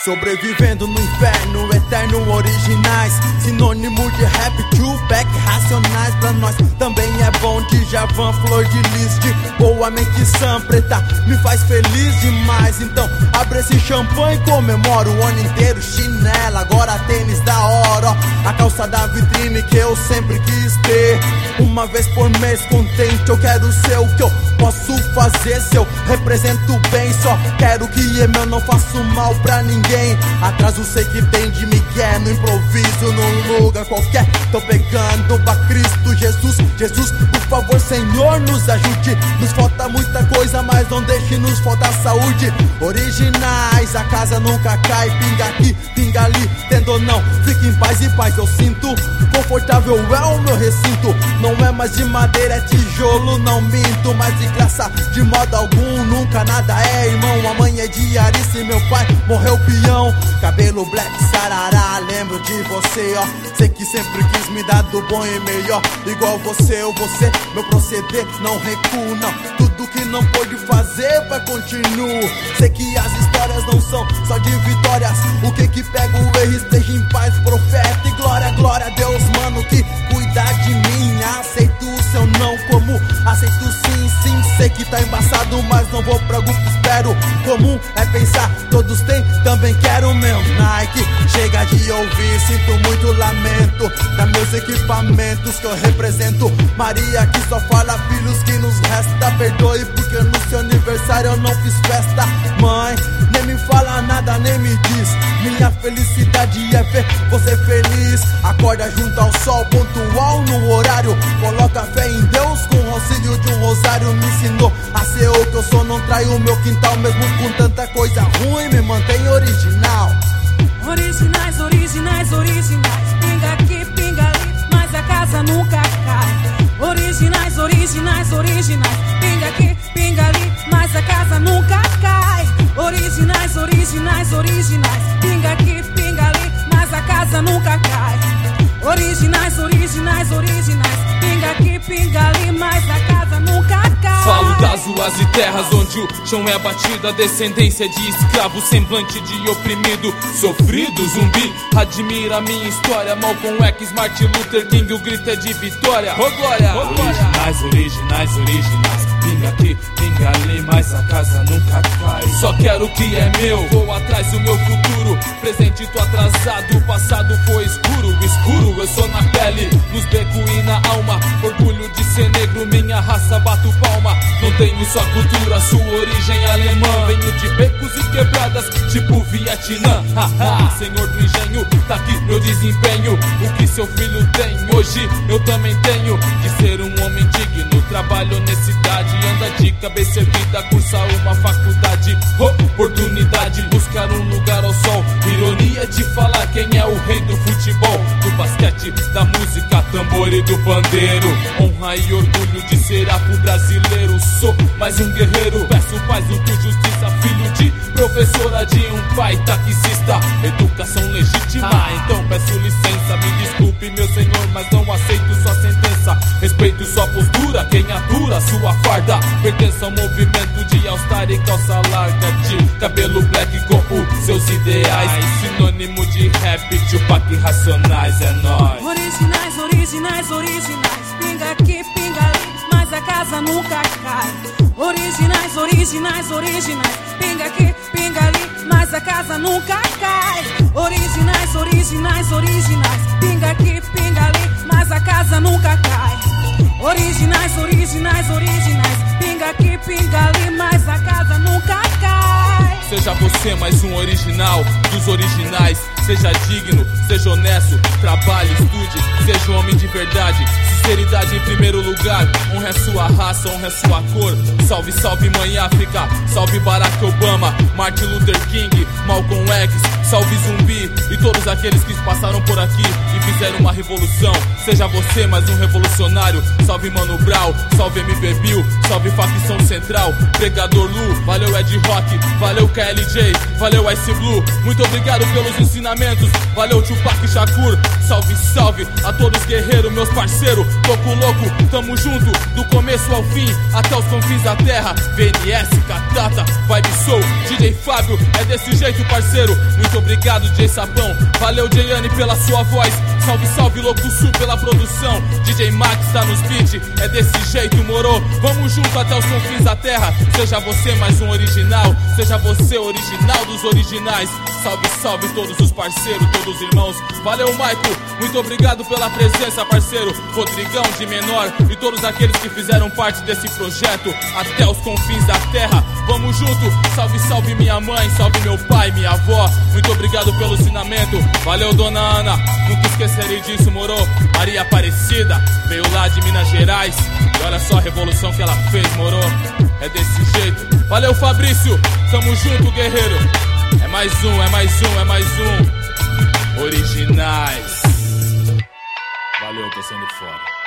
Sobrevivendo no inferno, eterno, originais. Sinônimo de rap, Tupac, racionais. Pra nós também é bom de Javan, flor de lis, de boa mente sã, preta, me faz feliz demais. Então abre esse champanhe e comemoro o ano inteiro. Chinela, agora tênis da hora, ó, a calça da vitrine que eu sempre quis ter. Uma vez por mês contente, eu quero ser o que eu posso fazer. Se eu represento bem, só quero que é meu, não faço mal pra ninguém. Atraso sei que tem de Miguel, no improviso, num lugar qualquer. Tô pegando pra Cristo Jesus. Jesus, por favor, Senhor, nos ajude. Nos falta muita coisa, mas não deixe nos faltar saúde. Originais, a casa nunca cai. Pinga aqui, pinga ali, tendo ou não, fique em paz e paz. Eu sinto confortável, é o meu recinto. Não é mais de madeira, é tijolo, não minto. Mas de graça, de modo algum, nunca nada é irmão. A mãe é diarista e meu pai morreu peão. Cabelo black, sarará, lembro de você, ó. Sei que sempre quis me dar do bom e melhor. Igual você, eu vou ser, meu proceder não recuo, não. Tudo que não pôde fazer, vai continuo. Sei que as histórias não são só de vitórias. O que pega o erro, esteja em paz, profeta. E glória, glória a Deus, mano, que cuida de mim. Aceito o seu não como aceito sim, sim. Sei que tá embaçado, mas não vou pra grupo, espero. Comum é pensar, todos têm, também quero meu Nike. Chega de ouvir, sinto muito lamento da meus equipamentos que eu represento. Maria que só fala, filhos que nos resta. Perdoe porque no seu aniversário eu não fiz festa. Mãe, nem me fala nada, nem me diz. Minha felicidade é ver você feliz. Acorda junto ao sol, pontual no horário. Coloca fé em Deus com o auxílio de um rosário. Me ensinou a ser o que eu sou, não traio o meu quintal. Mesmo com tanta coisa ruim, me mantém original. Originais, originais, originais. Pinga aqui, pinga ali, mas a casa nunca cai. Originais, originais, originais. Pinga aqui, pinga ali, mas a casa nunca cai. Originais, originais, originais. Pinga aqui, pinga ali, mas a casa nunca cai. Originais, originais, originais. Pinga aqui, pinga ali, mas a casa nunca cai. Falo das ruas e terras onde o chão é batido. A descendência de escravo, semblante de oprimido, sofrido, zumbi. Admira a minha história, Malcolm X, Martin Luther King, o grito é de vitória. Oh glória, oh glória. Originais, originais, originais. Pinga aqui, pinga ali, mas a casa nunca cai. Só quero o que é meu, vou atrás do meu futuro. Presente tô atrasado, o passado foi escuro. Escuro, eu sou na pele, nos becos e na alma. Orgulho de ser negro, minha raça bato palma. Não tenho só cultura, sua origem alemã. Venho de becos e quebradas, tipo Vietnã. Senhor do engenho, tá aqui meu desempenho. O que seu filho tem, hoje eu também tenho. De ser um homem digno, trabalho honestidade. Anda de cabeça erguida, cursa uma faculdade. Oportunidade, buscar um lugar ao sol. Ironia de falar quem é o rei do futebol, do basquete, da música, tambor e do pandeiro. Honra e orgulho de ser afro-brasileiro. Sou mais um guerreiro, peço paz do que justiça. Filho de professora de um pai taxista. Educação legítima, então peço licença. Me desculpe meu senhor, mas não aceito sua sentença. Respeito sua postura, quem atura sua farda. Pertence ao movimento de all-star e calça larga. De cabelo black com os seus ideais. Sinônimo de rap, Tupac, racionais, é nóis. Originais, originais, originais. Pinga aqui, pinga ali, mas a casa nunca cai. Originais, originais, originais. Pinga aqui, pinga ali, mas a casa nunca cai. Originais, originais, originais. Pinga aqui, pinga ali, mas a casa nunca cai. Originais, originais, originais. Pinga aqui, pinga ali, mas a casa nunca cai. Seja você mais um original dos originais. Seja digno, seja honesto, trabalhe, estude, seja um homem de verdade. Sinceridade em primeiro lugar, honre a sua raça, honre a sua cor. Salve, salve mãe África, salve Barack Obama, Martin Luther King, Malcolm X, salve Zumbi e todos aqueles que passaram por aqui e fizeram uma revolução. Seja você mais um revolucionário. Salve Mano Brown, salve MV Bill, salve Facção Central, Pregador Lu, valeu Ed Rock, valeu KLJ, valeu Ice Blue. Muito obrigado pelos ensinamentos. ensinamentos. Valeu Tupac Shakur, salve, salve a todos guerreiros, meus parceiros. Toco louco, tamo junto, do começo ao fim, até os confins da terra. VNS, Catata, Vibe Soul, DJ Fábio, é desse jeito, parceiro. Muito obrigado, DJ Sapão, valeu Jayane pela sua voz. Salve, salve, Louco Sul pela produção. DJ Max tá nos beats, é desse jeito, moro. Vamos junto até os confins da terra. Seja você mais um original, seja você original dos originais. Salve, salve todos os parceiros, todos os irmãos. Valeu, Maico, muito obrigado pela presença, parceiro. Rodrigão de Menor e todos aqueles que fizeram parte desse projeto até os confins da terra. Vamos junto, salve, salve minha mãe, salve meu pai, minha avó. Muito obrigado pelo ensinamento. Valeu, dona Ana, nunca esquecerei disso, moro. Maria Aparecida, veio lá de Minas Gerais. E olha só a revolução que ela fez, moro. É desse jeito. Valeu, Fabrício, tamo junto, guerreiro. É mais um, é mais um, é mais um. Originais. Valeu, tô sendo fora.